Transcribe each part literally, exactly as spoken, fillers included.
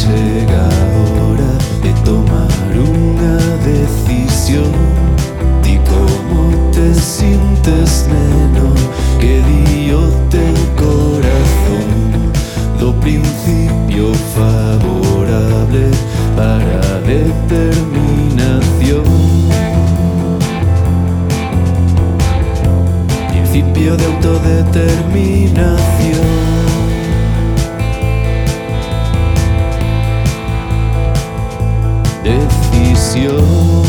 chega a hora de tomar unha decisión. Ti como te sintes, neno? Que di o teu corazón? Do principio favorable para a determinación. Principio de autodeterminación. Decisión.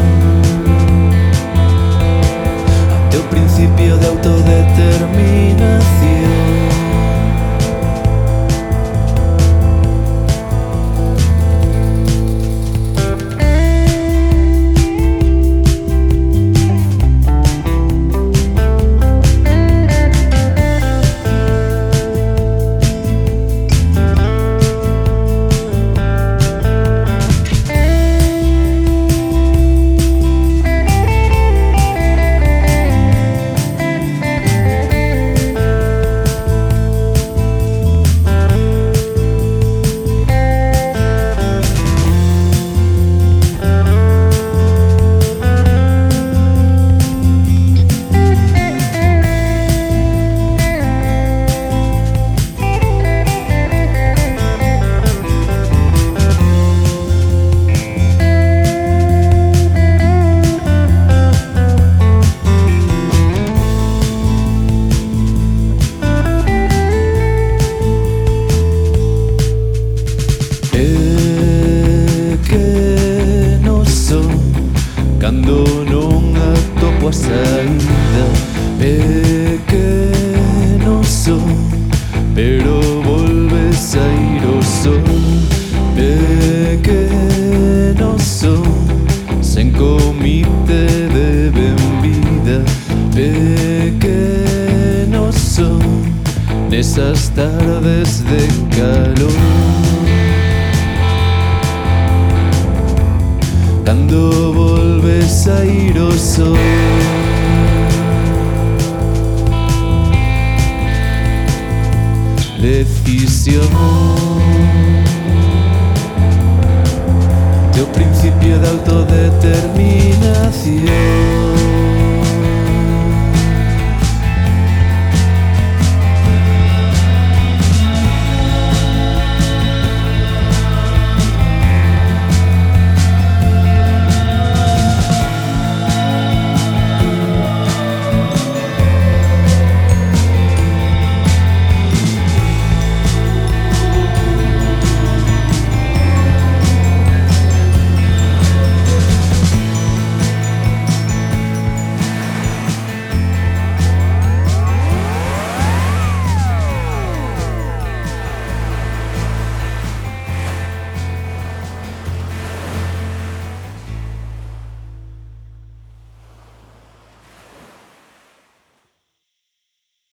Ante o principio de autodeterminación. Cando non atopo a saída, pequeno son, pero volve saír o sol. Pequeno son, sen comite de benvida. Pequeno son, nesas tardes de calor. Cando volve saír o sol. Decisión. Teu principio de autodeterminación.